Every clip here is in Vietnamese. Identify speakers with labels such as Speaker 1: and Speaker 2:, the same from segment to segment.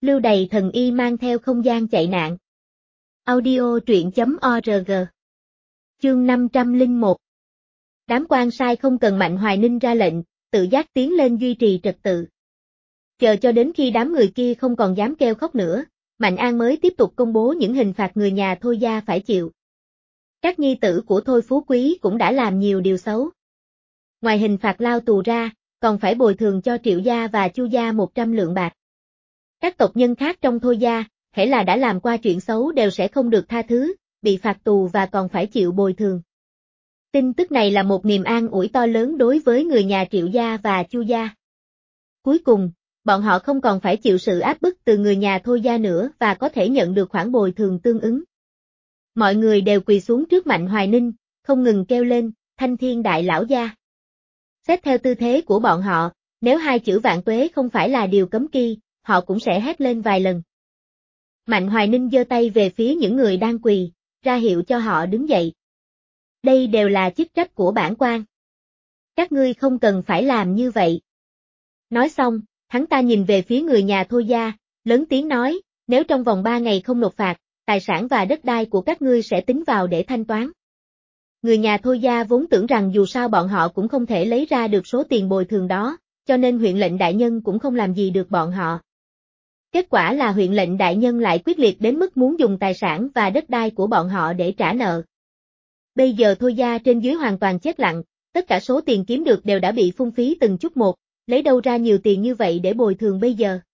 Speaker 1: Lưu Đày thần y mang theo không gian chạy nạn. Audio truyện.org. Chương 501. Đám quan sai không cần Mạnh Hoài Ninh ra lệnh, tự giác tiến lên duy trì trật tự. Chờ cho đến khi đám người kia không còn dám kêu khóc nữa, Mạnh An mới tiếp tục công bố những hình phạt người nhà Thôi gia phải chịu. Các nhi tử của Thôi Phú Quý cũng đã làm nhiều điều xấu. Ngoài hình phạt lao tù ra, còn phải bồi thường cho Triệu gia và Chu gia 100 lượng bạc. Các tộc nhân khác trong Thôi gia, hễ là đã làm qua chuyện xấu đều sẽ không được tha thứ, bị phạt tù và còn phải chịu bồi thường. Tin tức này là một niềm an ủi to lớn đối với người nhà Triệu gia và Chu gia. Cuối cùng, bọn họ không còn phải chịu sự áp bức từ người nhà Thôi gia nữa và có thể nhận được khoản bồi thường tương ứng. Mọi người đều quỳ xuống trước Mạnh Hoài Ninh, không ngừng kêu lên, Thanh Thiên Đại Lão gia. Xét theo tư thế của bọn họ, nếu hai chữ vạn tuế không phải là điều cấm kỵ, họ cũng sẽ hét lên vài lần. Mạnh Hoài Ninh giơ tay về phía những người đang quỳ, ra hiệu cho họ đứng dậy. Đây đều là chức trách của bản quan. Các ngươi không cần phải làm như vậy. Nói xong, hắn ta nhìn về phía người nhà Thôi gia, lớn tiếng nói, nếu trong vòng 3 ngày không nộp phạt, tài sản và đất đai của các ngươi sẽ tính vào để thanh toán. Người nhà Thôi gia vốn tưởng rằng dù sao bọn họ cũng không thể lấy ra được số tiền bồi thường đó, cho nên huyện lệnh đại nhân cũng không làm gì được bọn họ. Kết quả là huyện lệnh đại nhân lại quyết liệt đến mức muốn dùng tài sản và đất đai của bọn họ để trả nợ. Bây giờ Thôi gia trên dưới hoàn toàn chết lặng, tất cả số tiền kiếm được đều đã bị phung phí từng chút một, lấy đâu ra nhiều tiền như vậy để bồi thường bây giờ.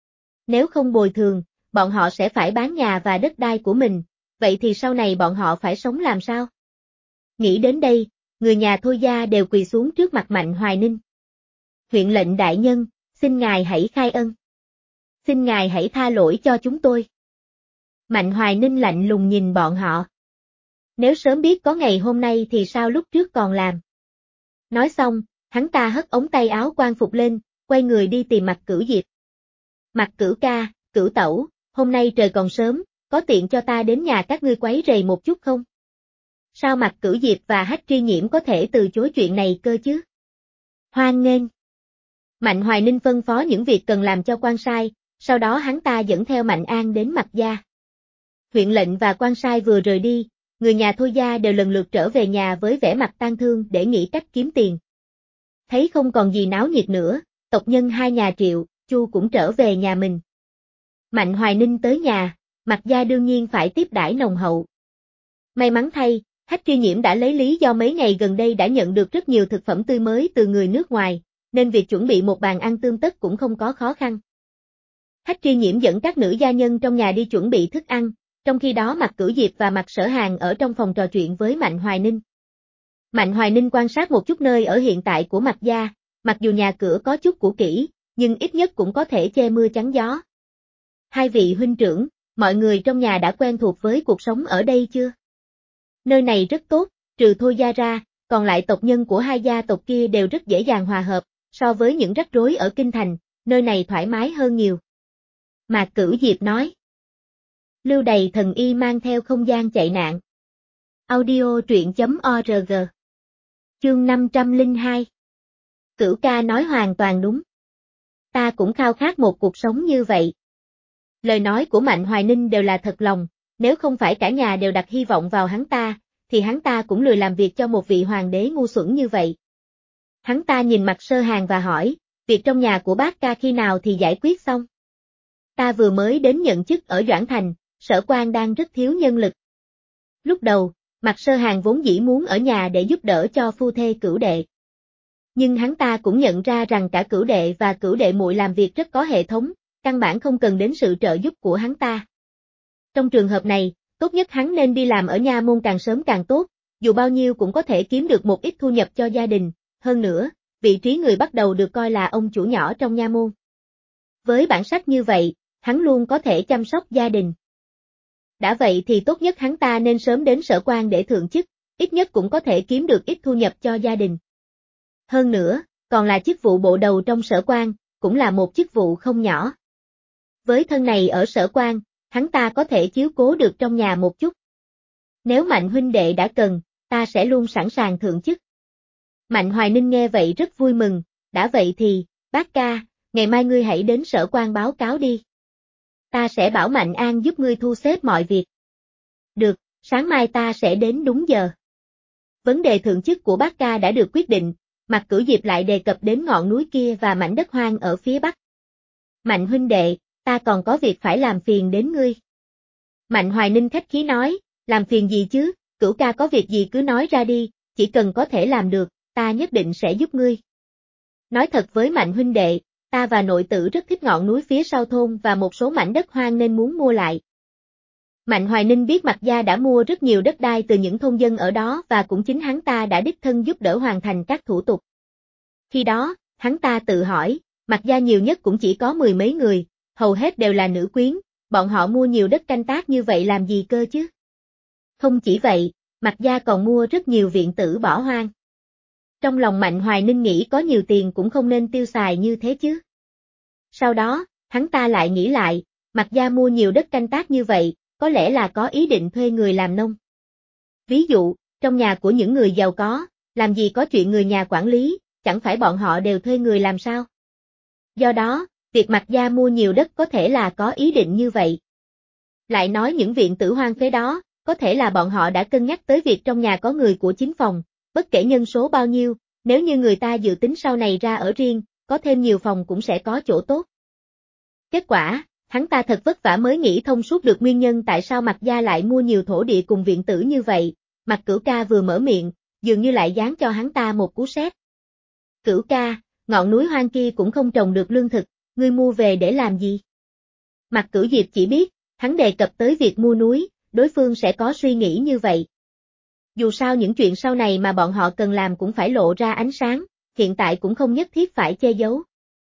Speaker 1: Nếu không bồi thường, bọn họ sẽ phải bán nhà và đất đai của mình, vậy thì sau này bọn họ phải sống làm sao? Nghĩ đến đây, người nhà Thôi gia đều quỳ xuống trước mặt Mạnh Hoài Ninh. Huyện lệnh đại nhân, xin ngài hãy khai ân. Xin ngài hãy tha lỗi cho chúng tôi. Mạnh Hoài Ninh lạnh lùng nhìn bọn họ. Nếu sớm biết có ngày hôm nay thì sao lúc trước còn làm. Nói xong, hắn ta hất ống tay áo quan phục lên, quay người đi tìm Mạc Cửu Diệp. Mạc Cửu ca, Cửu tẩu, hôm nay trời còn sớm, có tiện cho ta đến nhà các ngươi quấy rầy một chút không? Sao Mạc Cửu Diệp và Hách Tri Nhiễm có thể từ chối chuyện này cơ chứ? Hoan nghênh. Mạnh Hoài Ninh phân phó những việc cần làm cho quan sai, sau đó hắn ta dẫn theo Mạnh An đến Mạc gia. Huyện lệnh và quan sai vừa rời đi, người nhà Thôi gia đều lần lượt trở về nhà với vẻ mặt tang thương để nghĩ cách kiếm tiền. Thấy không còn gì náo nhiệt nữa, tộc nhân hai nhà Triệu, Chu cũng trở về nhà mình. Mạnh Hoài Ninh tới nhà, Mạc gia đương nhiên phải tiếp đãi nồng hậu. May mắn thay, Hách Tri Nhiễm đã lấy lý do mấy ngày gần đây đã nhận được rất nhiều thực phẩm tươi mới từ người nước ngoài, nên việc chuẩn bị một bàn ăn tươm tất cũng không có khó khăn. Hách Tri Nhiễm dẫn các nữ gia nhân trong nhà đi chuẩn bị thức ăn, trong khi đó Mạc Cửu Diệp và Mạc Sở Hàng ở trong phòng trò chuyện với Mạnh Hoài Ninh. Mạnh Hoài Ninh quan sát một chút nơi ở hiện tại của Mạc gia, mặc dù nhà cửa có chút cũ kỹ, nhưng ít nhất cũng có thể che mưa chắn gió. Hai vị huynh trưởng, mọi người trong nhà đã quen thuộc với cuộc sống ở đây chưa? Nơi này rất tốt, trừ Thôi gia ra, còn lại tộc nhân của hai gia tộc kia đều rất dễ dàng hòa hợp, so với những rắc rối ở Kinh Thành, nơi này thoải mái hơn nhiều. Mạc Cửu Diệp nói. Lưu Đày thần y mang theo không gian chạy nạn. Audio truyện.org. Chương 502. Cửu ca nói hoàn toàn đúng. Ta cũng khao khát một cuộc sống như vậy. Lời nói của Mạnh Hoài Ninh đều là thật lòng, nếu không phải cả nhà đều đặt hy vọng vào hắn ta, thì hắn ta cũng lười làm việc cho một vị hoàng đế ngu xuẩn như vậy. Hắn ta nhìn Mạc Sơ Hàng và hỏi, việc trong nhà của bác ca khi nào thì giải quyết xong? Ta vừa mới đến nhận chức ở Doãn Thành, Sở quan đang rất thiếu nhân lực. Lúc đầu, Mạc Sơ Hàng vốn dĩ muốn ở nhà để giúp đỡ cho phu thê Cửu đệ. Nhưng hắn ta cũng nhận ra rằng cả Cửu đệ và Cửu đệ muội làm việc rất có hệ thống, căn bản không cần đến sự trợ giúp của hắn ta. Trong trường hợp này, tốt nhất hắn nên đi làm ở nha môn càng sớm càng tốt, dù bao nhiêu cũng có thể kiếm được một ít thu nhập cho gia đình, hơn nữa, vị trí người bắt đầu được coi là ông chủ nhỏ trong nha môn. Với bản sắc như vậy, hắn luôn có thể chăm sóc gia đình. Đã vậy thì tốt nhất hắn ta nên sớm đến sở quan để thượng chức, ít nhất cũng có thể kiếm được ít thu nhập cho gia đình. Hơn nữa, còn là chức vụ bộ đầu trong sở quan, cũng là một chức vụ không nhỏ. Với thân này ở sở quan, hắn ta có thể chiếu cố được trong nhà một chút. Nếu Mạnh huynh đệ đã cần, ta sẽ luôn sẵn sàng thượng chức. Mạnh Hoài Ninh nghe vậy rất vui mừng, đã vậy thì, bác ca, ngày mai ngươi hãy đến sở quan báo cáo đi. ta sẽ bảo Mạnh An giúp ngươi thu xếp mọi việc. Được, sáng mai ta sẽ đến đúng giờ. Vấn đề thượng chức của bác ca đã được quyết định, Mạc Cửu Diệp lại đề cập đến ngọn núi kia và mảnh đất hoang ở phía bắc. Mạnh huynh đệ, ta còn có việc phải làm phiền đến ngươi. Mạnh Hoài Ninh khách khí nói, làm phiền gì chứ, Cửu ca có việc gì cứ nói ra đi, chỉ cần có thể làm được, ta nhất định sẽ giúp ngươi. Nói thật với Mạnh huynh đệ, ta và nội tử rất thích ngọn núi phía sau thôn và một số mảnh đất hoang nên muốn mua lại. Mạnh Hoài Ninh biết Mạc gia đã mua rất nhiều đất đai từ những thôn dân ở đó và cũng chính hắn ta đã đích thân giúp đỡ hoàn thành các thủ tục. Khi đó, hắn ta tự hỏi, Mạc gia nhiều nhất cũng chỉ có 10 mấy người, hầu hết đều là nữ quyến, bọn họ mua nhiều đất canh tác như vậy làm gì cơ chứ? Không chỉ vậy, Mạc gia còn mua rất nhiều viện tử bỏ hoang. Trong lòng Mạnh Hoài Ninh nghĩ có nhiều tiền cũng không nên tiêu xài như thế chứ. Sau đó, hắn ta lại nghĩ lại, Mạc gia mua nhiều đất canh tác như vậy, có lẽ là có ý định thuê người làm nông. Ví dụ, trong nhà của những người giàu có, làm gì có chuyện người nhà quản lý, chẳng phải bọn họ đều thuê người làm sao? Do đó, việc Mạc gia mua nhiều đất có thể là có ý định như vậy. Lại nói những viện tử hoang phế đó, có thể là bọn họ đã cân nhắc tới việc trong nhà có người của chính phòng, bất kể nhân số bao nhiêu, nếu như người ta dự tính sau này ra ở riêng, có thêm nhiều phòng cũng sẽ có chỗ tốt. Kết quả, hắn ta thật vất vả mới nghĩ thông suốt được nguyên nhân tại sao Mạc gia lại mua nhiều thổ địa cùng viện tử như vậy, Mạc Cửu ca vừa mở miệng, dường như lại giáng cho hắn ta một cú sét. Cửu ca, ngọn núi hoang kia cũng không trồng được lương thực, ngươi mua về để làm gì? Mạc Cửu Diệp chỉ biết, hắn đề cập tới việc mua núi, đối phương sẽ có suy nghĩ như vậy. Dù sao những chuyện sau này mà bọn họ cần làm cũng phải lộ ra ánh sáng, hiện tại cũng không nhất thiết phải che giấu.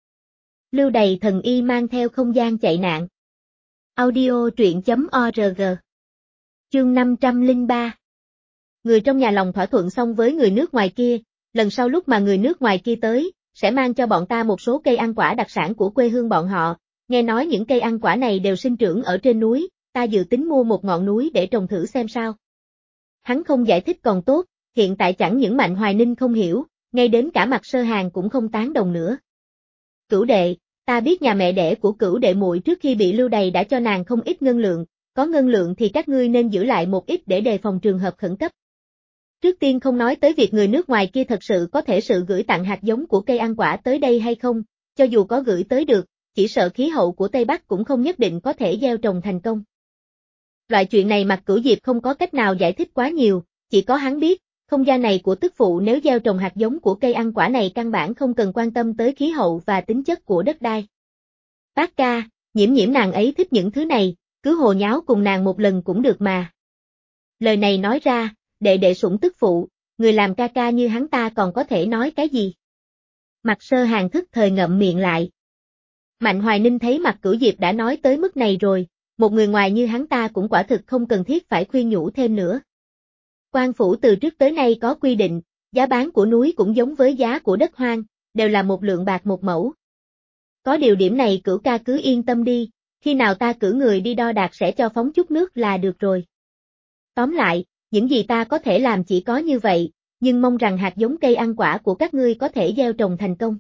Speaker 1: Lưu Đầy Thần Y mang theo không gian chạy nạn. Audio truyện.org. Chương 503. Người trong nhà lòng thỏa thuận xong với người nước ngoài kia, lần sau lúc mà người nước ngoài kia tới, sẽ mang cho bọn ta một số cây ăn quả đặc sản của quê hương bọn họ, nghe nói những cây ăn quả này đều sinh trưởng ở trên núi, ta dự tính mua một ngọn núi để trồng thử xem sao. Hắn không giải thích còn tốt, hiện tại chẳng những Mạnh Hoài Ninh không hiểu, ngay đến cả Mạc Sơ Hàng cũng không tán đồng nữa. Cửu đệ, ta biết nhà mẹ đẻ của Cửu đệ muội trước khi bị Lưu Đầy đã cho nàng không ít ngân lượng, có ngân lượng thì các ngươi nên giữ lại một ít để đề phòng trường hợp khẩn cấp. Trước tiên không nói tới việc người nước ngoài kia thật sự có thể sự gửi tặng hạt giống của cây ăn quả tới đây hay không, cho dù có gửi tới được, chỉ sợ khí hậu của Tây Bắc cũng không nhất định có thể gieo trồng thành công. Loại chuyện này Mạc Cửu Diệp không có cách nào giải thích quá nhiều, chỉ có hắn biết, không gian này của tức phụ nếu gieo trồng hạt giống của cây ăn quả này căn bản không cần quan tâm tới khí hậu và tính chất của đất đai. Bác ca, Nhiễm Nhiễm nàng ấy thích những thứ này, cứ hồ nháo cùng nàng một lần cũng được mà. Lời này nói ra, đệ đệ sủng tức phụ, người làm ca ca như hắn ta còn có thể nói cái gì? Mạc Sơ Hàng thức thời ngậm miệng lại. Mạnh Hoài Ninh thấy Mạc Cửu Diệp đã nói tới mức này rồi, một người ngoài như hắn ta cũng quả thực không cần thiết phải khuyên nhủ thêm nữa. Quan phủ từ trước tới nay có quy định, giá bán của núi cũng giống với giá của đất hoang, đều là 1 lượng bạc 1 mẫu. Có điều điểm này Cửu ca cứ yên tâm đi, khi nào ta cử người đi đo đạc sẽ cho phóng chút nước là được rồi. Tóm lại, những gì ta có thể làm chỉ có như vậy, nhưng mong rằng hạt giống cây ăn quả của các ngươi có thể gieo trồng thành công.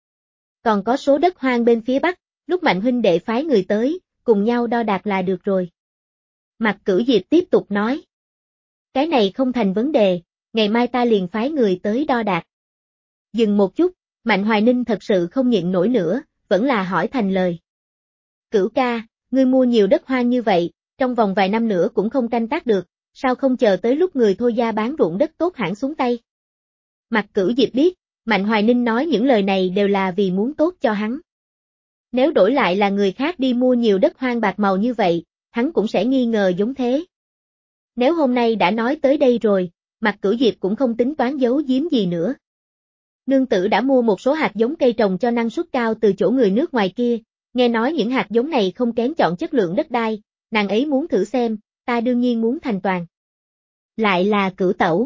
Speaker 1: Còn có số đất hoang bên phía Bắc, lúc Mạnh huynh đệ phái người tới, cùng nhau đo đạc là được rồi. Mạc Cửu Diệp tiếp tục nói. Cái này không thành vấn đề, ngày mai ta liền phái người tới đo đạc. Dừng một chút, Mạnh Hoài Ninh thật sự không nhịn nổi nữa, vẫn là hỏi thành lời. Cửu ca, ngươi mua nhiều đất hoang như vậy, trong vòng vài năm nữa cũng không canh tác được, sao không chờ tới lúc người thôi gia bán ruộng đất tốt hẳn xuống tay? Mạc Cửu Diệp biết, Mạnh Hoài Ninh nói những lời này đều là vì muốn tốt cho hắn. Nếu đổi lại là người khác đi mua nhiều đất hoang bạc màu như vậy, hắn cũng sẽ nghi ngờ giống thế. Nếu hôm nay đã nói tới đây rồi, Mạc Cửu Diệp cũng không tính toán giấu giếm gì nữa. Nương tử đã mua một số hạt giống cây trồng cho năng suất cao từ chỗ người nước ngoài kia, nghe nói những hạt giống này không kén chọn chất lượng đất đai, nàng ấy muốn thử xem, ta đương nhiên muốn thành toàn. Lại là Cửu tẩu.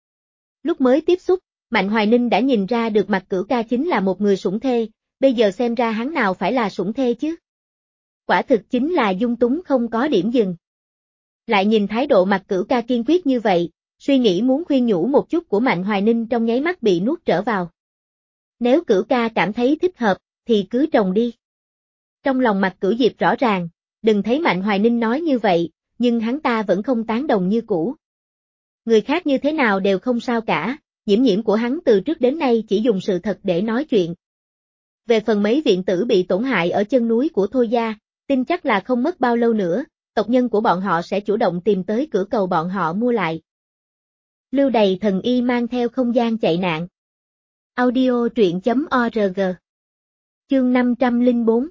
Speaker 1: Lúc mới tiếp xúc, Mạnh Hoài Ninh đã nhìn ra được Mạc Cửu ca chính là một người sủng thê, bây giờ xem ra hắn nào phải là sủng thê chứ. Quả thực chính là dung túng không có điểm dừng. Lại nhìn thái độ Mạc Cửu ca kiên quyết như vậy, suy nghĩ muốn khuyên nhủ một chút của Mạnh Hoài Ninh trong nháy mắt bị nuốt trở vào. Nếu Cửu ca cảm thấy thích hợp, thì cứ trồng đi. Trong lòng Mạc Cửu Diệp rõ ràng, đừng thấy Mạnh Hoài Ninh nói như vậy, nhưng hắn ta vẫn không tán đồng như cũ. Người khác như thế nào đều không sao cả, Nhiễm Nhiễm của hắn từ trước đến nay chỉ dùng sự thật để nói chuyện. Về phần mấy viện tử bị tổn hại ở chân núi của Thôi gia, tin chắc là không mất bao lâu nữa, tộc nhân của bọn họ sẽ chủ động tìm tới cửa cầu bọn họ mua lại. Lưu Đày thần y mang theo không gian chạy nạn. Audio truyện.org. Chương 504.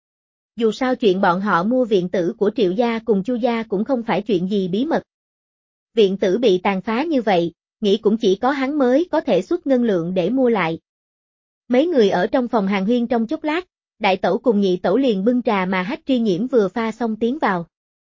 Speaker 1: Dù sao chuyện bọn họ mua viện tử của Triệu gia cùng Chu gia cũng không phải chuyện gì bí mật. Viện tử bị tàn phá như vậy, nghĩ cũng chỉ có hắn mới có thể xuất ngân lượng để mua lại. Mấy người ở trong phòng hàng huyên trong chốc lát, đại tẩu cùng nhị tẩu liền bưng trà mà Hách Tri Nhiễm vừa pha xong tiến vào.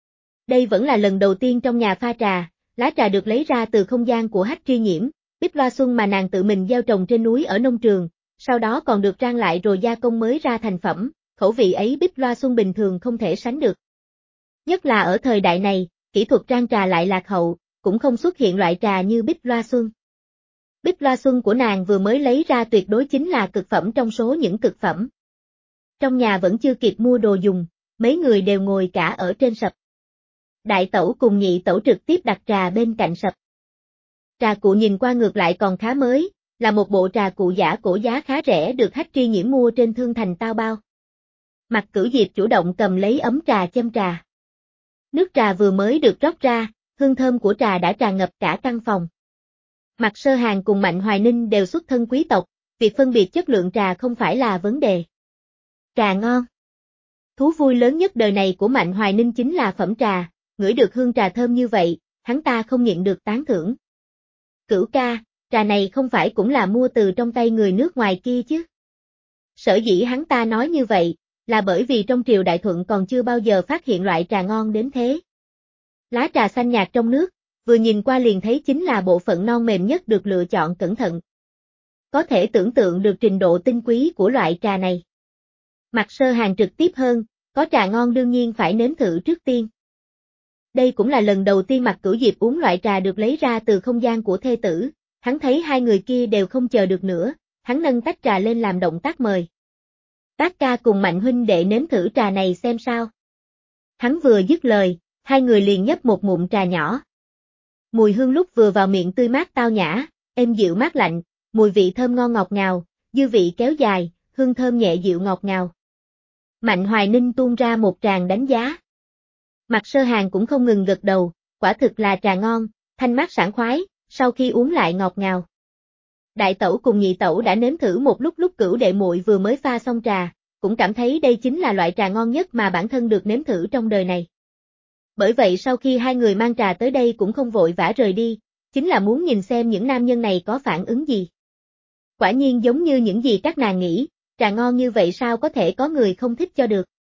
Speaker 1: Đây vẫn là lần đầu tiên trong nhà pha trà, lá trà được lấy ra từ không gian của Hách Tri Nhiễm, bích loa xuân mà nàng tự mình gieo trồng trên núi ở nông trường, sau đó còn được rang lại rồi gia công mới ra thành phẩm, khẩu vị ấy bích loa xuân bình thường không thể sánh được. Nhất là ở thời đại này, kỹ thuật rang trà lại lạc hậu, cũng không xuất hiện loại trà như bích loa xuân. Bích loa xuân của nàng vừa mới lấy ra tuyệt đối chính là cực phẩm trong số những cực phẩm. Trong nhà vẫn chưa kịp mua đồ dùng, mấy người đều ngồi cả ở trên sập. Đại tẩu cùng nhị tẩu trực tiếp đặt trà bên cạnh sập. Trà cụ nhìn qua ngược lại còn khá mới, là một bộ trà cụ giả cổ giá khá rẻ được Hách Tri Nhiễm mua trên Thương Thành Tao Bao. Mặt Cửu Diệp chủ động cầm lấy ấm trà châm trà. Nước trà vừa mới được rót ra, hương thơm của trà đã tràn ngập cả căn phòng. Mặt Sơ Hàn cùng Mạnh Hoài Ninh đều xuất thân quý tộc, việc phân biệt chất lượng trà không phải là vấn đề. Trà ngon. Thú vui lớn nhất đời này của Mạnh Hoài Ninh chính là phẩm trà, ngửi được hương trà thơm như vậy, hắn ta không nhịn được tán thưởng. Cửu ca, trà này không phải cũng là mua từ trong tay người nước ngoài kia chứ? Sở dĩ hắn ta nói như vậy, là bởi vì trong triều Đại Thuận còn chưa bao giờ phát hiện loại trà ngon đến thế. Lá trà xanh nhạt trong nước, vừa nhìn qua liền thấy chính là bộ phận non mềm nhất được lựa chọn cẩn thận. Có thể tưởng tượng được trình độ tinh quý của loại trà này. Mặt Sơ Hàn trực tiếp hơn, có trà ngon đương nhiên phải nếm thử trước tiên. Đây cũng là lần đầu tiên Mặt Cửu Diệp uống loại trà được lấy ra từ không gian của thê tử, hắn thấy hai người kia đều không chờ được nữa, hắn nâng tách trà lên làm động tác mời. Bác ca cùng Mạnh huynh đệ nếm thử trà này xem sao. Hắn vừa dứt lời, hai người liền nhấp một ngụm trà nhỏ. Mùi hương lúc vừa vào miệng tươi mát tao nhã, êm dịu mát lạnh, mùi vị thơm ngon ngọt ngào, dư vị kéo dài, hương thơm nhẹ dịu ngọt ngào. Mạnh Hoài Ninh tuôn ra một tràng đánh giá. Mặt Sơ Hàn cũng không ngừng gật đầu, quả thực là trà ngon, thanh mát sảng khoái, sau khi uống lại ngọt ngào. Đại tẩu cùng nhị tẩu đã nếm thử một lúc Cửu đệ muội vừa mới pha xong trà, cũng cảm thấy đây chính là loại trà ngon nhất mà bản thân được nếm thử trong đời này. Bởi vậy sau khi hai người mang trà tới đây cũng không vội vã rời đi, chính là muốn nhìn xem những nam nhân này có phản ứng gì. Quả nhiên giống như những gì các nàng nghĩ, trà ngon như vậy sao có thể có người không thích cho được.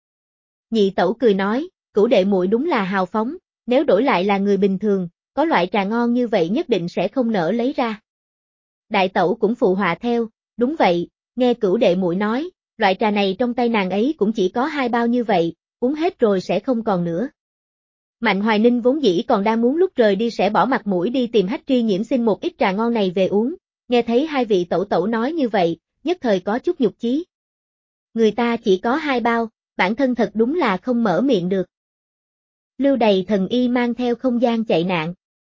Speaker 1: Nhị tẩu cười nói, Cửu đệ muội đúng là hào phóng, nếu đổi lại là người bình thường, có loại trà ngon như vậy nhất định sẽ không nỡ lấy ra. Đại tẩu cũng phụ họa theo, đúng vậy, nghe Cửu đệ muội nói, loại trà này trong tay nàng ấy cũng chỉ có 2 bao như vậy, uống hết rồi sẽ không còn nữa. Mạnh Hoài Ninh vốn dĩ còn đang muốn lúc rời đi sẽ bỏ mặt mũi đi tìm Hách Tri Nhiễm xin một ít trà ngon này về uống, nghe thấy hai vị tẩu tẩu nói như vậy, nhất thời có chút nhục chí. Người ta chỉ có 2 bao, bản thân thật đúng là không mở miệng được. Lưu Đày thần y mang theo không gian chạy nạn.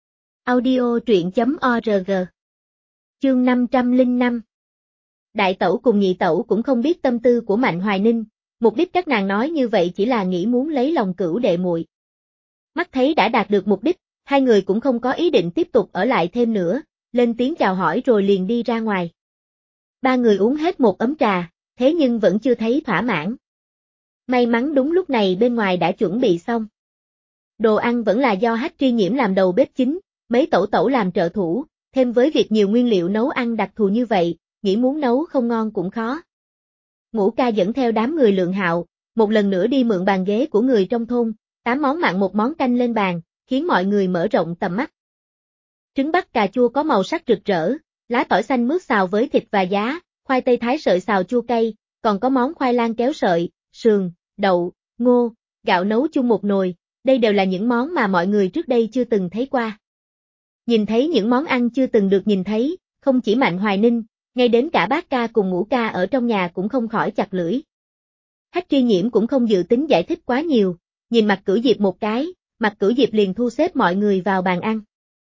Speaker 1: Audio truyện.org. Chương 505. Đại tẩu cùng nhị tẩu cũng không biết tâm tư của Mạnh Hoài Ninh, mục đích các nàng nói như vậy chỉ là nghĩ muốn lấy lòng Cửu đệ muội. Mắt thấy đã đạt được mục đích, hai người cũng không có ý định tiếp tục ở lại thêm nữa, lên tiếng chào hỏi rồi liền đi ra ngoài. Ba người uống hết một ấm trà, thế nhưng vẫn chưa thấy thỏa mãn. May mắn đúng lúc này bên ngoài đã chuẩn bị xong. Đồ ăn vẫn là do Hách Tri Nhiễm làm đầu bếp chính, mấy tẩu tẩu làm trợ thủ, thêm với việc nhiều nguyên liệu nấu ăn đặc thù như vậy, nghĩ muốn nấu không ngon cũng khó. Ngũ ca dẫn theo đám người Lượng Hạo, một lần nữa đi mượn bàn ghế của người trong thôn, 8 món mặn một món canh lên bàn, khiến mọi người mở rộng tầm mắt. Trứng bắc cà chua có màu sắc rực rỡ, lá tỏi xanh mướt xào với thịt và giá, khoai tây thái sợi xào chua cay, còn có món khoai lang kéo sợi, sườn, đậu, ngô, gạo nấu chung một nồi, đây đều là những món mà mọi người trước đây chưa từng thấy qua. Nhìn thấy những món ăn chưa từng được nhìn thấy, không chỉ Mạnh Hoài Ninh, ngay đến cả bác ca cùng Ngũ ca ở trong nhà cũng không khỏi chặt lưỡi. Hách Tri Nhiễm cũng không dự tính giải thích quá nhiều, nhìn Mạc Cửu Diệp một cái, Mạc Cửu Diệp liền thu xếp mọi người vào bàn ăn.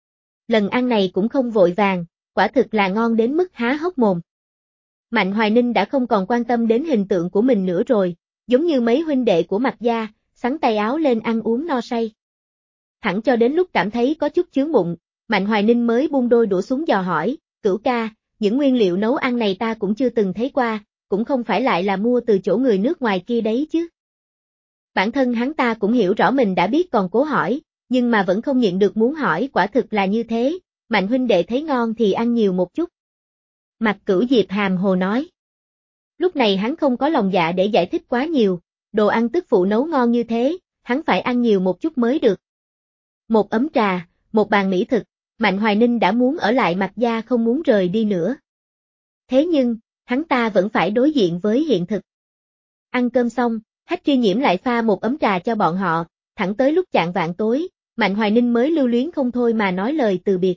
Speaker 1: Lần ăn này cũng không vội vàng, quả thực là ngon đến mức há hốc mồm. Mạnh Hoài Ninh đã không còn quan tâm đến hình tượng của mình nữa rồi, giống như mấy huynh đệ của Mạc gia, xắn tay áo lên ăn uống no say. Thẳng cho đến lúc cảm thấy có chút chướng bụng, Mạnh Hoài Ninh mới buông đôi đũa xuống dò hỏi, Cửu ca, những nguyên liệu nấu ăn này ta cũng chưa từng thấy qua, cũng không phải lại là mua từ chỗ người nước ngoài kia đấy chứ. Bản thân hắn ta cũng hiểu rõ mình đã biết còn cố hỏi, nhưng mà vẫn không nhịn được muốn hỏi, quả thực là như thế, Mạnh huynh đệ thấy ngon thì ăn nhiều một chút. Mạc Cửu Diệp hàm hồ nói. Lúc này hắn không có lòng dạ để giải thích quá nhiều, đồ ăn tức phụ nấu ngon như thế, hắn phải ăn nhiều một chút mới được. Một ấm trà, một bàn mỹ thực, Mạnh Hoài Ninh đã muốn ở lại Mạc gia không muốn rời đi nữa. Thế nhưng, hắn ta vẫn phải đối diện với hiện thực. Ăn cơm xong, Hách Tri Nhiễm lại pha một ấm trà cho bọn họ, thẳng tới lúc chạng vạng tối, Mạnh Hoài Ninh mới lưu luyến không thôi mà nói lời từ biệt.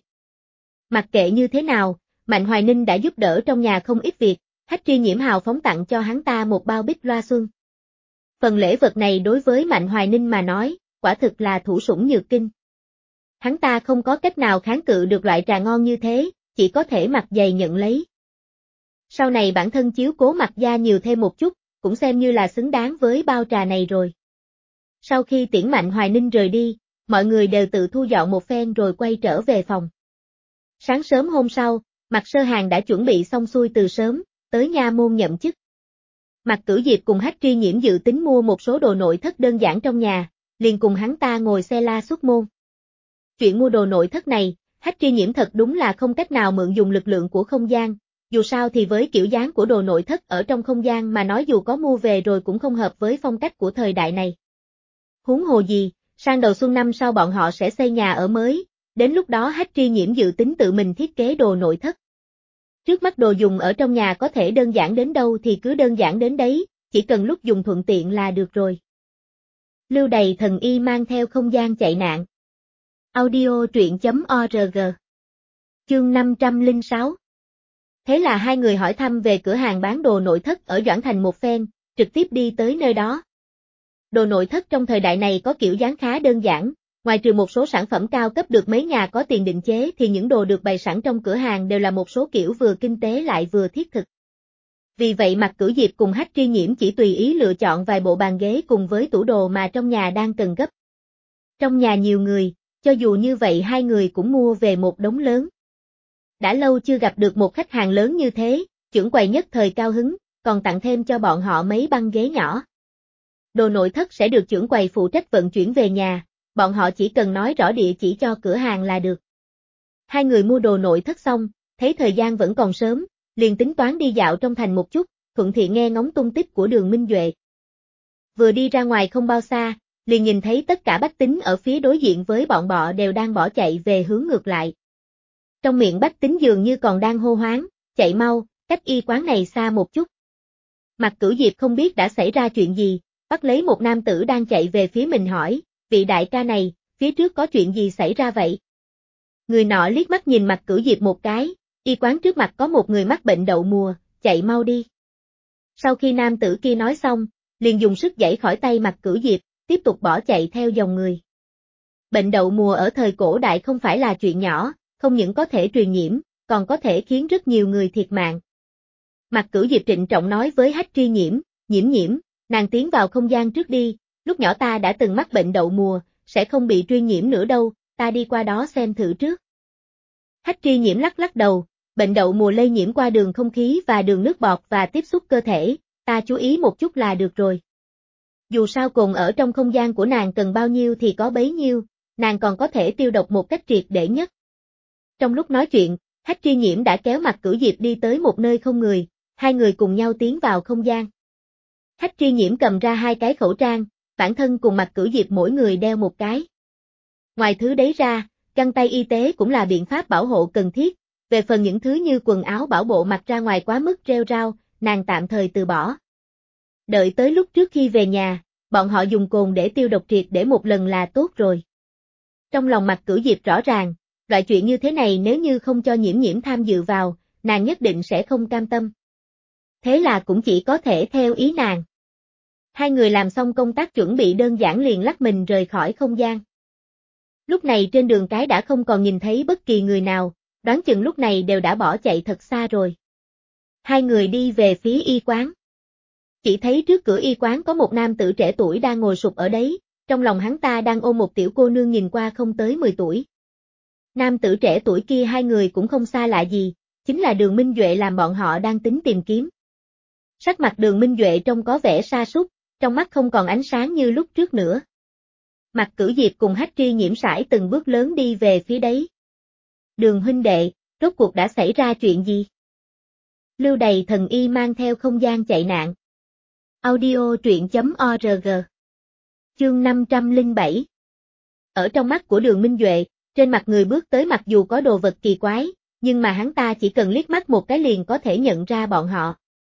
Speaker 1: Mặc kệ như thế nào, Mạnh Hoài Ninh đã giúp đỡ trong nhà không ít việc, Hách Tri Nhiễm hào phóng tặng cho hắn ta một bao bích loa xuân. Phần lễ vật này đối với Mạnh Hoài Ninh mà nói, quả thực là thủ sủng nhược kinh. Hắn ta không có cách nào kháng cự được loại trà ngon như thế, chỉ có thể mặt dày nhận lấy. Sau này bản thân chiếu cố Mạc gia nhiều thêm một chút, cũng xem như là xứng đáng với bao trà này rồi. Sau khi tiễn Mạnh Hoài Ninh rời đi, mọi người đều tự thu dọn một phen rồi quay trở về phòng. Sáng sớm hôm sau, Mạc Sơ Hàng đã chuẩn bị xong xuôi từ sớm, tới nha môn nhậm chức. Mạc Cửu Diệp cùng Hách Tri Nhiễm dự tính mua một số đồ nội thất đơn giản trong nhà, liền cùng hắn ta ngồi xe la xuất môn. Chuyện mua đồ nội thất này, Hách Tri Nhiễm thật đúng là không cách nào mượn dùng lực lượng của không gian, dù sao thì với kiểu dáng của đồ nội thất ở trong không gian mà nói dù có mua về rồi cũng không hợp với phong cách của thời đại này. Huống hồ gì, sang đầu xuân năm sau bọn họ sẽ xây nhà ở mới, đến lúc đó Hách Tri Nhiễm dự tính tự mình thiết kế đồ nội thất. Trước mắt đồ dùng ở trong nhà có thể đơn giản đến đâu thì cứ đơn giản đến đấy, chỉ cần lúc dùng thuận tiện là được rồi. Lưu Đày thần y mang theo không gian chạy nạn. Audio truyện.org. Chương 506. Thế là hai người hỏi thăm về cửa hàng bán đồ nội thất ở Doãn Thành một phen, trực tiếp đi tới nơi đó. Đồ nội thất trong thời đại này có kiểu dáng khá đơn giản, ngoài trừ một số sản phẩm cao cấp được mấy nhà có tiền định chế thì những đồ được bày sẵn trong cửa hàng đều là một số kiểu vừa kinh tế lại vừa thiết thực. Vì vậy Mạc Cửu Diệp cùng Hách Tri Nhiễm chỉ tùy ý lựa chọn vài bộ bàn ghế cùng với tủ đồ mà trong nhà đang cần gấp. Trong nhà nhiều người, cho dù như vậy hai người cũng mua về một đống lớn. Đã lâu chưa gặp được một khách hàng lớn như thế, trưởng quầy nhất thời cao hứng, còn tặng thêm cho bọn họ mấy băng ghế nhỏ. Đồ nội thất sẽ được trưởng quầy phụ trách vận chuyển về nhà, bọn họ chỉ cần nói rõ địa chỉ cho cửa hàng là được. Hai người mua đồ nội thất xong, thấy thời gian vẫn còn sớm, liền tính toán đi dạo trong thành một chút, thuận tiện nghe ngóng tung tích của Đường Minh Duệ. Vừa đi ra ngoài không bao xa, liền nhìn thấy tất cả bách tính ở phía đối diện với bọn bọ đều đang bỏ chạy về hướng ngược lại. Trong miệng bách tính dường như còn đang hô hoáng, chạy mau, cách y quán này xa một chút. Mạc Cửu Diệp không biết đã xảy ra chuyện gì, bắt lấy một nam tử đang chạy về phía mình hỏi, vị đại ca này, phía trước có chuyện gì xảy ra vậy? Người nọ liếc mắt nhìn Mạc Cửu Diệp một cái, y quán trước mặt có một người mắc bệnh đậu mùa, chạy mau đi. Sau khi nam tử kia nói xong, liền dùng sức giãy khỏi tay Mạc Cửu Diệp, tiếp tục bỏ chạy theo dòng người. Bệnh đậu mùa ở thời cổ đại không phải là chuyện nhỏ, không những có thể truyền nhiễm, còn có thể khiến rất nhiều người thiệt mạng. Mạc Cửu Diệp trịnh trọng nói với Hách Tri Nhiễm, Nhiễm, nàng tiến vào không gian trước đi, lúc nhỏ ta đã từng mắc bệnh đậu mùa, sẽ không bị truyền nhiễm nữa đâu, ta đi qua đó xem thử trước. Hách Tri Nhiễm lắc lắc đầu, bệnh đậu mùa lây nhiễm qua đường không khí và đường nước bọt và tiếp xúc cơ thể, ta chú ý một chút là được rồi. Dù sao cồn ở trong không gian của nàng cần bao nhiêu thì có bấy nhiêu, nàng còn có thể tiêu độc một cách triệt để nhất. Trong lúc nói chuyện, Hách Tri Nhiễm đã kéo Mạc Cửu Diệp đi tới một nơi không người, hai người cùng nhau tiến vào không gian. Hách Tri Nhiễm cầm ra hai cái khẩu trang, bản thân cùng Mạc Cửu Diệp mỗi người đeo một cái. Ngoài thứ đấy ra, găng tay y tế cũng là biện pháp bảo hộ cần thiết, về phần những thứ như quần áo bảo bộ mặc ra ngoài quá mức rêu rao, nàng tạm thời từ bỏ. Đợi tới lúc trước khi về nhà, bọn họ dùng cồn để tiêu độc triệt để một lần là tốt rồi. Trong lòng Mạc Cửu Diệp rõ ràng, loại chuyện như thế này nếu như không cho Nhiễm tham dự vào, nàng nhất định sẽ không cam tâm. Thế là cũng chỉ có thể theo ý nàng. Hai người làm xong công tác chuẩn bị đơn giản liền lách mình rời khỏi không gian. Lúc này trên đường cái đã không còn nhìn thấy bất kỳ người nào, đoán chừng lúc này đều đã bỏ chạy thật xa rồi. Hai người đi về phía y quán. Chỉ thấy trước cửa y quán có một nam tử trẻ tuổi đang ngồi sụp ở đấy, trong lòng hắn ta đang ôm một tiểu cô nương nhìn qua không tới 10 tuổi. Nam tử trẻ tuổi kia hai người cũng không xa lạ gì, chính là Đường Minh Duệ làm bọn họ đang tính tìm kiếm. Sắc mặt Đường Minh Duệ trông có vẻ sa sút, trong mắt không còn ánh sáng như lúc trước nữa. Mạc Cửu Diệp cùng Hách Tri Nhiễm sải từng bước lớn đi về phía đấy. Đường huynh đệ, rốt cuộc đã xảy ra chuyện gì? Lưu Đầy Thần Y mang theo không gian chạy nạn. Audio truyện.org. Chương 507. Ở trong mắt của Đường Minh Duệ, trên mặt người bước tới mặc dù có đồ vật kỳ quái, nhưng mà hắn ta chỉ cần liếc mắt một cái liền có thể nhận ra bọn họ.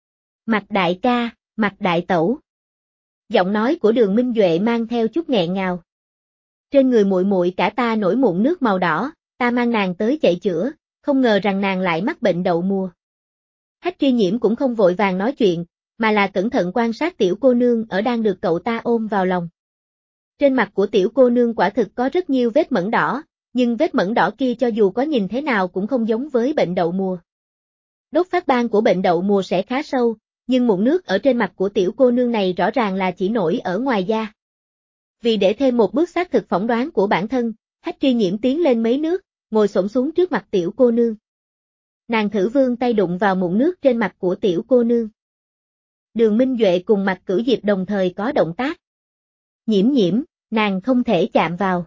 Speaker 1: Mạc đại ca, Mạc đại tẩu. Giọng nói của Đường Minh Duệ mang theo chút nghẹn ngào. Trên người muội muội cả ta nổi mụn nước màu đỏ, ta mang nàng tới chạy chữa, không ngờ rằng nàng lại mắc bệnh đậu mùa. Hách Tri Nhiễm cũng không vội vàng nói chuyện, mà là cẩn thận quan sát tiểu cô nương ở đang được cậu ta ôm vào lòng. Trên mặt của tiểu cô nương quả thực có rất nhiều vết mẩn đỏ, nhưng vết mẩn đỏ kia cho dù có nhìn thế nào cũng không giống với bệnh đậu mùa. Đốt phát ban của bệnh đậu mùa sẽ khá sâu, nhưng mụn nước ở trên mặt của tiểu cô nương này rõ ràng là chỉ nổi ở ngoài da. Vì để thêm một bước xác thực phỏng đoán của bản thân, Hách Tri Nhiễm tiến lên mấy nước, ngồi xổm xuống trước mặt tiểu cô nương. Nàng thử vươn tay đụng vào mụn nước trên mặt của tiểu cô nương. Đường Minh Duệ cùng Mạc Cửu Diệp đồng thời có động tác. Nhiễm nhiễm, nàng không thể chạm vào.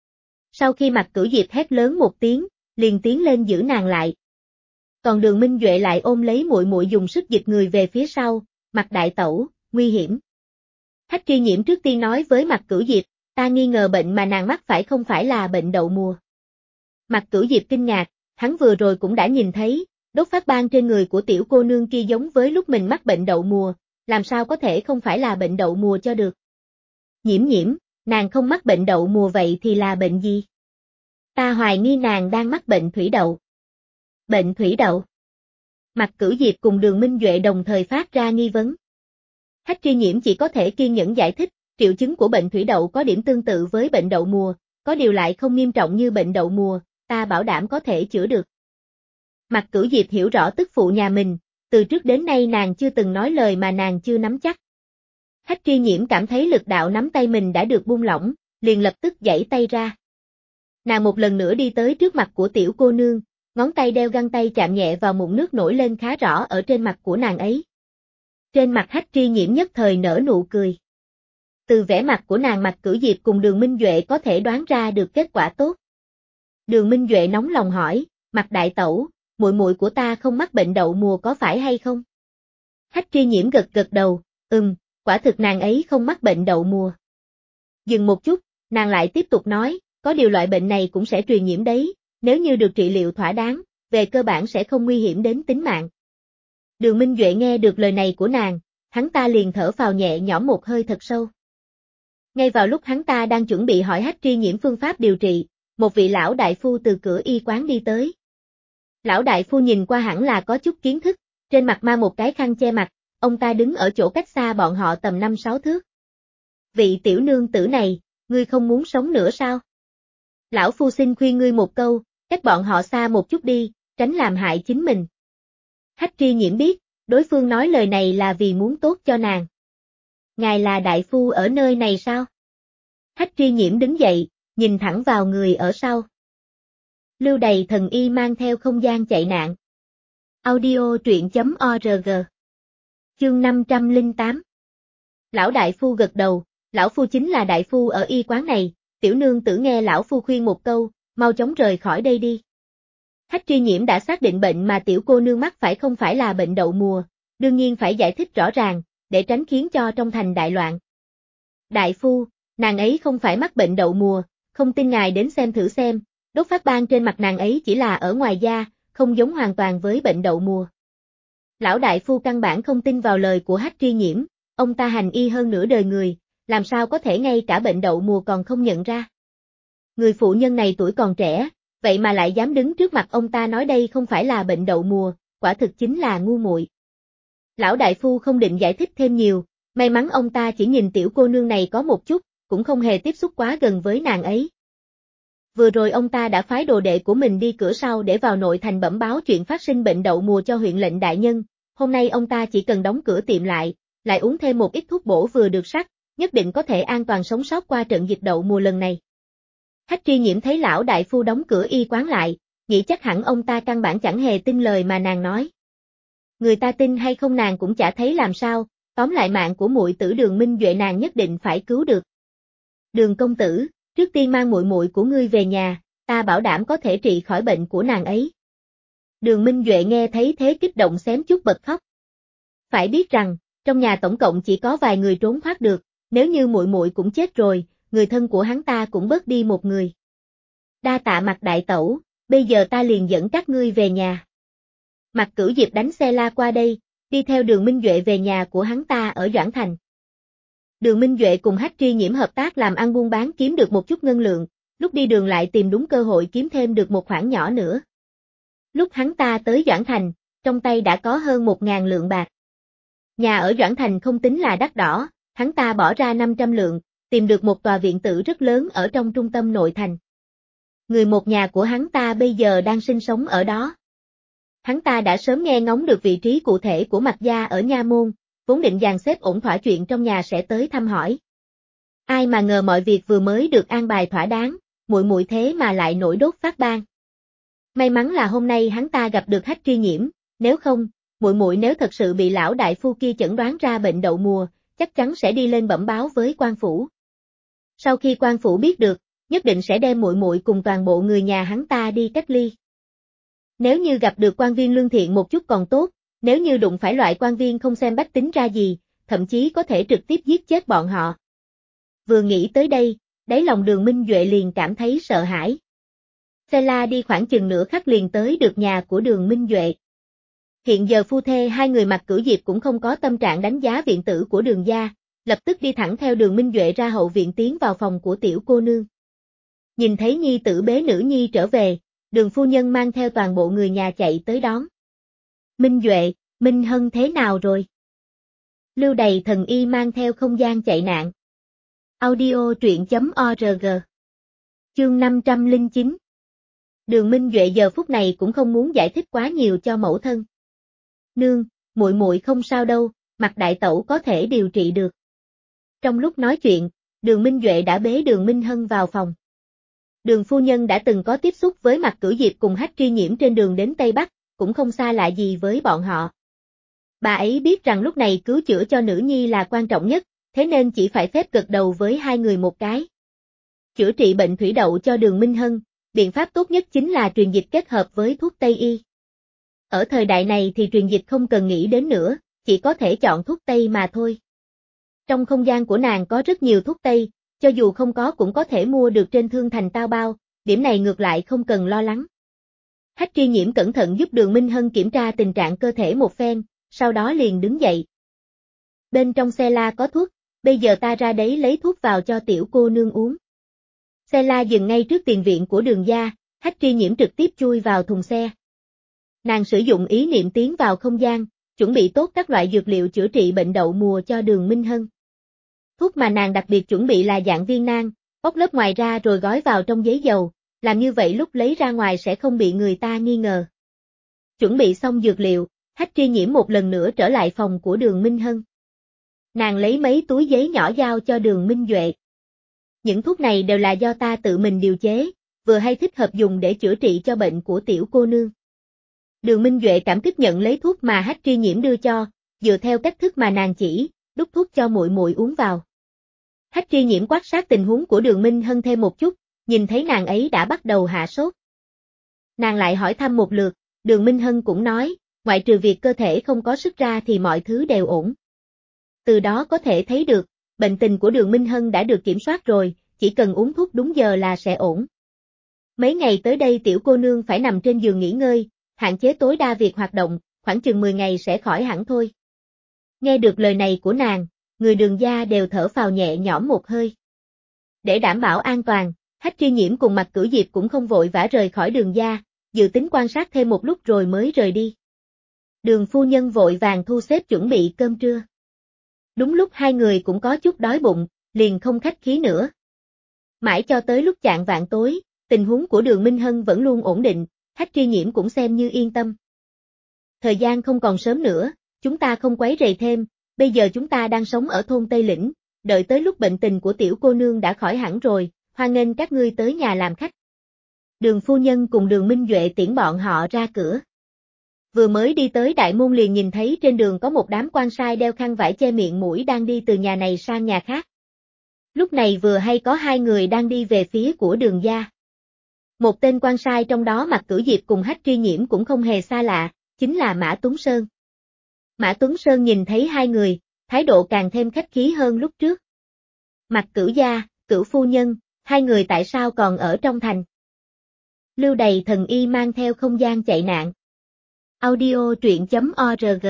Speaker 1: Sau khi Mạc Cửu Diệp hét lớn một tiếng, liền tiến lên giữ nàng lại. Còn Đường Minh Duệ lại ôm lấy muội muội dùng sức dịch người về phía sau, Mạc đại tẩu, nguy hiểm. Hách Tri Nhiễm trước tiên nói với Mạc Cửu Diệp, ta nghi ngờ bệnh mà nàng mắc phải không phải là bệnh đậu mùa. Mạc Cửu Diệp kinh ngạc, hắn vừa rồi cũng đã nhìn thấy, đốt phát ban trên người của tiểu cô nương kia giống với lúc mình mắc bệnh đậu mùa, làm sao có thể không phải là bệnh đậu mùa cho được. Nhiễm nhiễm, nàng không mắc bệnh đậu mùa vậy thì là bệnh gì? Ta hoài nghi nàng đang mắc bệnh thủy đậu. Bệnh thủy đậu. Mạc Cửu Diệp cùng Đường Minh Duệ đồng thời phát ra nghi vấn. Hách Tri Nhiễm chỉ có thể kiên nhẫn giải thích, triệu chứng của bệnh thủy đậu có điểm tương tự với bệnh đậu mùa, có điều lại không nghiêm trọng như bệnh đậu mùa, ta bảo đảm có thể chữa được. Mạc Cửu Diệp hiểu rõ tức phụ nhà mình, từ trước đến nay nàng chưa từng nói lời mà nàng chưa nắm chắc. Hách Tri Nhiễm cảm thấy lực đạo nắm tay mình đã được buông lỏng, liền lập tức giãy tay ra. Nàng một lần nữa đi tới trước mặt của tiểu cô nương, ngón tay đeo găng tay chạm nhẹ vào mụn nước nổi lên khá rõ ở trên mặt của nàng ấy. Trên mặt Hách Tri Nhiễm nhất thời nở nụ cười. Từ vẻ mặt của nàng Mạc Cửu Diệp cùng Đường Minh Duệ có thể đoán ra được kết quả tốt. Đường Minh Duệ nóng lòng hỏi, Mạc đại tẩu, muội muội của ta không mắc bệnh đậu mùa có phải hay không? Hách Tri Nhiễm gật gật đầu, quả thực nàng ấy không mắc bệnh đậu mùa. Dừng một chút, nàng lại tiếp tục nói, có điều loại bệnh này cũng sẽ truyền nhiễm đấy, nếu như được trị liệu thỏa đáng, về cơ bản sẽ không nguy hiểm đến tính mạng. Đường Minh Duệ nghe được lời này của nàng, hắn ta liền thở phào nhẹ nhõm một hơi thật sâu. Ngay vào lúc hắn ta đang chuẩn bị hỏi Hách Tri Nhiễm phương pháp điều trị, một vị lão đại phu từ cửa y quán đi tới. Lão đại phu nhìn qua hẳn là có chút kiến thức, trên mặt mang một cái khăn che mặt, ông ta đứng ở chỗ cách xa bọn họ tầm 5-6 thước. Vị tiểu nương tử này, ngươi không muốn sống nữa sao? Lão phu xin khuyên ngươi một câu, cách bọn họ xa một chút đi, tránh làm hại chính mình. Hách Tri Nhiễm biết, đối phương nói lời này là vì muốn tốt cho nàng. Ngài là đại phu ở nơi này sao? Hách Tri Nhiễm đứng dậy, nhìn thẳng vào người ở sau. Lưu Đầy Thần Y mang theo không gian chạy nạn. Audio truyện.org. Chương 508. Lão đại phu gật đầu, lão phu chính là đại phu ở y quán này, tiểu nương tử nghe lão phu khuyên một câu, mau chóng rời khỏi đây đi. Hách Tri Nhiễm đã xác định bệnh mà tiểu cô nương mắc phải không phải là bệnh đậu mùa, đương nhiên phải giải thích rõ ràng, để tránh khiến cho trong thành đại loạn. Đại phu, nàng ấy không phải mắc bệnh đậu mùa, không tin ngài đến xem thử xem, đốt phát ban trên mặt nàng ấy chỉ là ở ngoài da, không giống hoàn toàn với bệnh đậu mùa. Lão đại phu căn bản không tin vào lời của Hách Tri Nhiễm, ông ta hành y hơn nửa đời người, làm sao có thể ngay cả bệnh đậu mùa còn không nhận ra. Người phụ nhân này tuổi còn trẻ, vậy mà lại dám đứng trước mặt ông ta nói đây không phải là bệnh đậu mùa, quả thực chính là ngu muội. Lão đại phu không định giải thích thêm nhiều, May mắn ông ta chỉ nhìn tiểu cô nương này có một chút, cũng không hề tiếp xúc quá gần với nàng ấy. Vừa rồi ông ta đã phái đồ đệ của mình đi cửa sau để vào nội thành bẩm báo chuyện phát sinh bệnh đậu mùa cho huyện lệnh đại nhân, hôm nay ông ta chỉ cần đóng cửa tiệm lại uống thêm một ít thuốc bổ vừa được sắc, nhất định có thể an toàn sống sót qua trận dịch đậu mùa lần này. Hách Tri Nhiễm thấy lão đại phu đóng cửa y quán lại, nghĩ chắc hẳn ông ta căn bản chẳng hề tin lời mà nàng nói. Người ta tin hay không nàng cũng chả thấy làm sao, tóm lại mạng của muội tử Đường Minh Duệ nàng nhất định phải cứu được. Đường công tử, trước tiên mang muội muội của ngươi về nhà, ta bảo đảm có thể trị khỏi bệnh của nàng ấy. Đường Minh Duệ nghe thấy thế kích động xém chút bật khóc. Phải biết rằng, trong nhà tổng cộng chỉ có vài người trốn thoát được, nếu như muội muội cũng chết rồi, người thân của hắn ta cũng bớt đi một người. Đa tạ Mạc đại tẩu, bây giờ ta liền dẫn các ngươi về nhà. Mạc Cửu Diệp đánh xe la qua đây, đi theo Đường Minh Duệ về nhà của hắn ta ở Doãn Thành. Đường Minh Duệ cùng Hách Tri Nhiễm hợp tác làm ăn buôn bán kiếm được một chút ngân lượng, lúc đi đường lại tìm đúng cơ hội kiếm thêm được một khoản nhỏ nữa. Lúc hắn ta tới Doãn Thành, trong tay đã có hơn 1.000 lượng bạc. Nhà ở Doãn Thành không tính là đắt đỏ, hắn ta bỏ ra 500 lượng, tìm được một tòa viện tử rất lớn ở trong trung tâm nội thành. Người một nhà của hắn ta bây giờ đang sinh sống ở đó. Hắn ta đã sớm nghe ngóng được vị trí cụ thể của Mạc gia ở Nha Môn, vốn định dàn xếp ổn thỏa chuyện trong nhà sẽ tới thăm hỏi. Ai mà ngờ mọi việc vừa mới được an bài thỏa đáng, muội muội thế mà lại nổi đốt phát ban. May mắn là hôm nay hắn ta gặp được Hách Tri Nhiễm, nếu không, muội muội nếu thật sự bị lão đại phu kia chẩn đoán ra bệnh đậu mùa, chắc chắn sẽ đi lên bẩm báo với quan phủ. Sau khi quan phủ biết được, nhất định sẽ đem muội muội cùng toàn bộ người nhà hắn ta đi cách ly. Nếu như gặp được quan viên lương thiện một chút còn tốt, nếu như đụng phải loại quan viên không xem bách tính ra gì, thậm chí có thể trực tiếp giết chết bọn họ. Vừa nghĩ tới đây, đáy lòng Đường Minh Duệ liền cảm thấy sợ hãi. Xe la đi khoảng chừng nửa khắc liền tới được nhà của Đường Minh Duệ. Hiện giờ phu thê hai người Mạc Cửu Diệp cũng không có tâm trạng đánh giá viện tử của Đường gia, lập tức đi thẳng theo Đường Minh Duệ ra hậu viện tiến vào phòng của tiểu cô nương. Nhìn thấy nhi tử bế nữ nhi trở về, Đường phu nhân mang theo toàn bộ người nhà chạy tới đón. Minh Duệ, Minh Hân thế nào rồi? Lưu Đầy Thần Y mang theo không gian chạy nạn. Audio truyện.org. Chương 509. Đường Minh Duệ giờ phút này cũng không muốn giải thích quá nhiều cho mẫu thân. Nương, muội muội không sao đâu, Mạc đại tẩu có thể điều trị được. Trong lúc nói chuyện, Đường Minh Duệ đã bế Đường Minh Hân vào phòng. Đường phu nhân đã từng có tiếp xúc với Mạc Cửu Diệp cùng Hách Tri Nhiễm trên đường đến Tây Bắc, cũng không xa lạ gì với bọn họ. Bà ấy biết rằng lúc này cứu chữa cho nữ nhi là quan trọng nhất, thế nên chỉ phải phép gật đầu với hai người một cái. Chữa trị bệnh thủy đậu cho Đường Minh Hân, biện pháp tốt nhất chính là truyền dịch kết hợp với thuốc Tây y. Ở thời đại này thì truyền dịch không cần nghĩ đến nữa, chỉ có thể chọn thuốc Tây mà thôi. Trong không gian của nàng có rất nhiều thuốc Tây, cho dù không có cũng có thể mua được trên thương thành tao bao, điểm này ngược lại không cần lo lắng. Hách Tri Nhiễm cẩn thận giúp Đường Minh Hân kiểm tra tình trạng cơ thể một phen, sau đó liền đứng dậy. Bên trong xe la có thuốc, bây giờ ta ra đấy lấy thuốc vào cho tiểu cô nương uống. Xe la dừng ngay trước tiền viện của Đường gia, Hách Tri Nhiễm trực tiếp chui vào thùng xe. Nàng sử dụng ý niệm tiến vào không gian, chuẩn bị tốt các loại dược liệu chữa trị bệnh đậu mùa cho Đường Minh Hân. Thuốc mà nàng đặc biệt chuẩn bị là dạng viên nang, bóc lớp ngoài ra rồi gói vào trong giấy dầu, làm như vậy lúc lấy ra ngoài sẽ không bị người ta nghi ngờ. Chuẩn bị xong dược liệu, Hách Tri Nhiễm một lần nữa trở lại phòng của Đường Minh Hân. Nàng lấy mấy túi giấy nhỏ giao cho Đường Minh Duệ. Những thuốc này đều là do ta tự mình điều chế, vừa hay thích hợp dùng để chữa trị cho bệnh của tiểu cô nương. Đường Minh Duệ cảm kích nhận lấy thuốc mà Hách Tri Nhiễm đưa cho, dựa theo cách thức mà nàng chỉ, đút thuốc cho muội muội uống vào. Hách Tri Nhiễm quan sát tình huống của Đường Minh Hân thêm một chút, nhìn thấy nàng ấy đã bắt đầu hạ sốt. Nàng lại hỏi thăm một lượt, Đường Minh Hân cũng nói, ngoại trừ việc cơ thể không có sức ra thì mọi thứ đều ổn. Từ đó có thể thấy được, bệnh tình của Đường Minh Hân đã được kiểm soát rồi, chỉ cần uống thuốc đúng giờ là sẽ ổn. Mấy ngày tới đây tiểu cô nương phải nằm trên giường nghỉ ngơi, hạn chế tối đa việc hoạt động, khoảng chừng 10 ngày sẽ khỏi hẳn thôi. Nghe được lời này của nàng, người Đường gia đều thở phào nhẹ nhõm một hơi. Để đảm bảo an toàn, Hách Tri Nhiễm cùng Mạc Cửu Diệp cũng không vội vã rời khỏi Đường gia, dự tính quan sát thêm một lúc rồi mới rời đi. Đường phu nhân vội vàng thu xếp chuẩn bị cơm trưa. Đúng lúc hai người cũng có chút đói bụng, liền không khách khí nữa. Mãi cho tới lúc chạng vạng tối, tình huống của Đường Minh Hân vẫn luôn ổn định, Hách Tri Nhiễm cũng xem như yên tâm. Thời gian không còn sớm nữa, chúng ta không quấy rầy thêm, bây giờ chúng ta đang sống ở thôn Tây Lĩnh, đợi tới lúc bệnh tình của tiểu cô nương đã khỏi hẳn rồi, hoan nghênh các ngươi tới nhà làm khách. Đường phu nhân cùng Đường Minh Duệ tiễn bọn họ ra cửa. Vừa mới đi tới đại môn liền nhìn thấy trên đường có một đám quan sai đeo khăn vải che miệng mũi đang đi từ nhà này sang nhà khác. Lúc này vừa hay có hai người đang đi về phía của Đường gia. Một tên quan sai trong đó Mạc Cửu Diệp cùng Hách Tri Nhiễm cũng không hề xa lạ, chính là Mã Tuấn Sơn. Mã Tuấn Sơn nhìn thấy hai người, thái độ càng thêm khách khí hơn lúc trước. Mạc Cửu gia, Cửu phu nhân, hai người tại sao còn ở trong thành? Lưu Đầy Thần Y mang theo không gian chạy nạn. Audio truyện.org.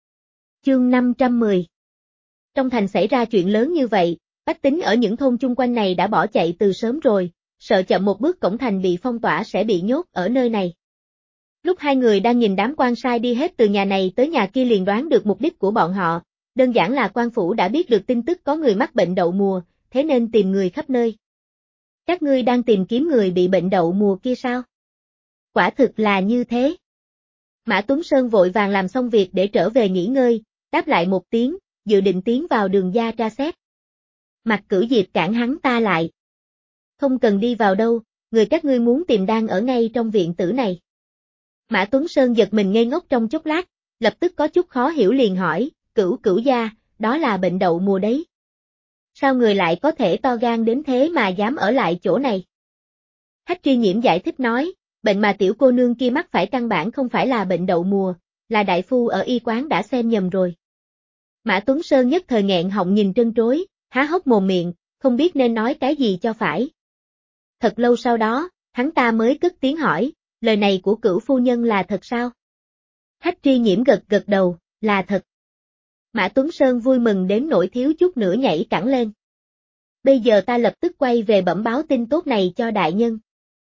Speaker 1: Chương 510. Trong thành xảy ra chuyện lớn như vậy, bách tính ở những thôn chung quanh này đã bỏ chạy từ sớm rồi, sợ chậm một bước cổng thành bị phong tỏa sẽ bị nhốt ở nơi này. Lúc hai người đang nhìn đám quan sai đi hết từ nhà này tới nhà kia liền đoán được mục đích của bọn họ, đơn giản là quan phủ đã biết được tin tức có người mắc bệnh đậu mùa, thế nên tìm người khắp nơi. Các ngươi đang tìm kiếm người bị bệnh đậu mùa kia sao? Quả thực là như thế. Mã Tuấn Sơn vội vàng làm xong việc để trở về nghỉ ngơi, đáp lại một tiếng, dự định tiến vào Đường gia tra xét. Mạc Cửu Diệp cản hắn ta lại. Không cần đi vào đâu, người các ngươi muốn tìm đang ở ngay trong viện tử này. Mã Tuấn Sơn giật mình ngây ngốc trong chốc lát, lập tức có chút khó hiểu liền hỏi, Cửu gia, đó là bệnh đậu mùa đấy. Sao người lại có thể to gan đến thế mà dám ở lại chỗ này? Hách Tri Nhiễm giải thích nói, bệnh mà tiểu cô nương kia mắc phải căn bản không phải là bệnh đậu mùa, là đại phu ở y quán đã xem nhầm rồi. Mã Tuấn Sơn nhất thời nghẹn họng nhìn trân trối, há hốc mồm miệng, không biết nên nói cái gì cho phải. Thật lâu sau đó, hắn ta mới cất tiếng hỏi, lời này của Cửu phu nhân là thật sao? Hách Tri Nhiễm gật gật đầu, là thật. Mã Tuấn Sơn vui mừng đến nỗi thiếu chút nữa nhảy cẳng lên. Bây giờ ta lập tức quay về bẩm báo tin tốt này cho đại nhân.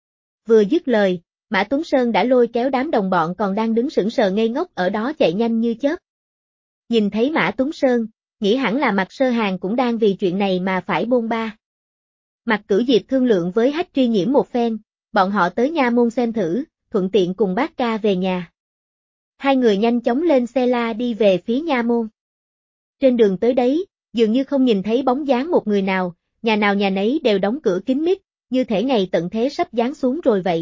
Speaker 1: Vừa dứt lời, Mã Tuấn Sơn đã lôi kéo đám đồng bọn còn đang đứng sững sờ ngây ngốc ở đó chạy nhanh như chớp. Nhìn thấy Mã Tuấn Sơn, nghĩ hẳn là Mạc Sơ Hàn cũng đang vì chuyện này mà phải bôn ba. Mạc Cửu Diệp thương lượng với Hách Tri Nhiễm một phen, bọn họ tới nha môn xem thử, thuận tiện cùng bác ca về nhà. Hai người nhanh chóng lên xe la đi về phía nha môn. Trên đường tới đấy, dường như không nhìn thấy bóng dáng một người nào nhà nấy đều đóng cửa kín mít, như thể ngày tận thế sắp giáng xuống rồi vậy.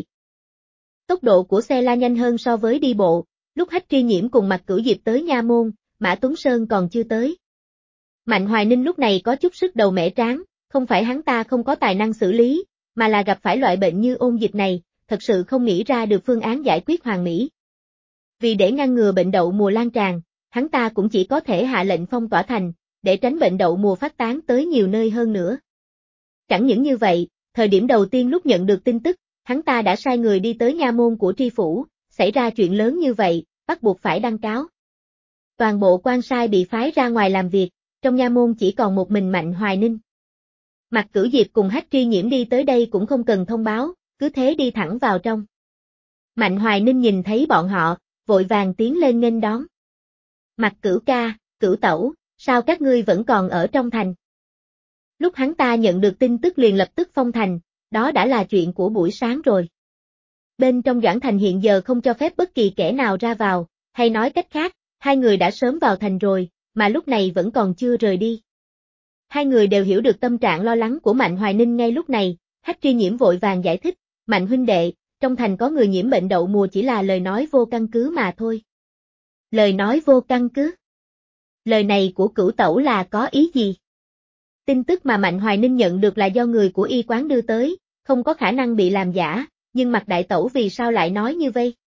Speaker 1: Tốc độ của xe la nhanh hơn so với đi bộ, lúc Hách Tri Nhiễm cùng Mạc Cửu Diệp tới nha môn, Mã Tuấn Sơn còn chưa tới. Mạnh Hoài Ninh lúc này có chút sức đầu mẻ trán, không phải hắn ta không có tài năng xử lý, mà là gặp phải loại bệnh như ôn dịch này, thật sự không nghĩ ra được phương án giải quyết hoàn mỹ. Vì để ngăn ngừa bệnh đậu mùa lan tràn, hắn ta cũng chỉ có thể hạ lệnh phong tỏa thành, để tránh bệnh đậu mùa phát tán tới nhiều nơi hơn nữa. Chẳng những như vậy, thời điểm đầu tiên lúc nhận được tin tức, hắn ta đã sai người đi tới nha môn của tri phủ, xảy ra chuyện lớn như vậy, bắt buộc phải đăng cáo. Toàn bộ quan sai bị phái ra ngoài làm việc, trong nha môn chỉ còn một mình Mạnh Hoài Ninh. Mạc Cửu Diệp cùng Hách Tri Nhiễm đi tới đây cũng không cần thông báo, cứ thế đi thẳng vào trong. Mạnh Hoài Ninh nhìn thấy bọn họ, vội vàng tiến lên nghênh đón. Mạc Cửu ca, Cửu tẩu, sao các ngươi vẫn còn ở trong thành? Lúc hắn ta nhận được tin tức liền lập tức phong thành, đó đã là chuyện của buổi sáng rồi. Bên trong Doãn thành hiện giờ không cho phép bất kỳ kẻ nào ra vào, hay nói cách khác, hai người đã sớm vào thành rồi, mà lúc này vẫn còn chưa rời đi. Hai người đều hiểu được tâm trạng lo lắng của Mạnh Hoài Ninh ngay lúc này, Hách Tri Nhiễm vội vàng giải thích, Mạnh huynh đệ, trong thành có người nhiễm bệnh đậu mùa chỉ là lời nói vô căn cứ mà thôi. Lời nói vô căn cứ? Lời này của Cửu tẩu là có ý gì? Tin tức mà Mạnh Hoài Ninh nhận được là do người của y quán đưa tới, không có khả năng bị làm giả, nhưng Mạc đại tẩu vì sao lại nói như vậy?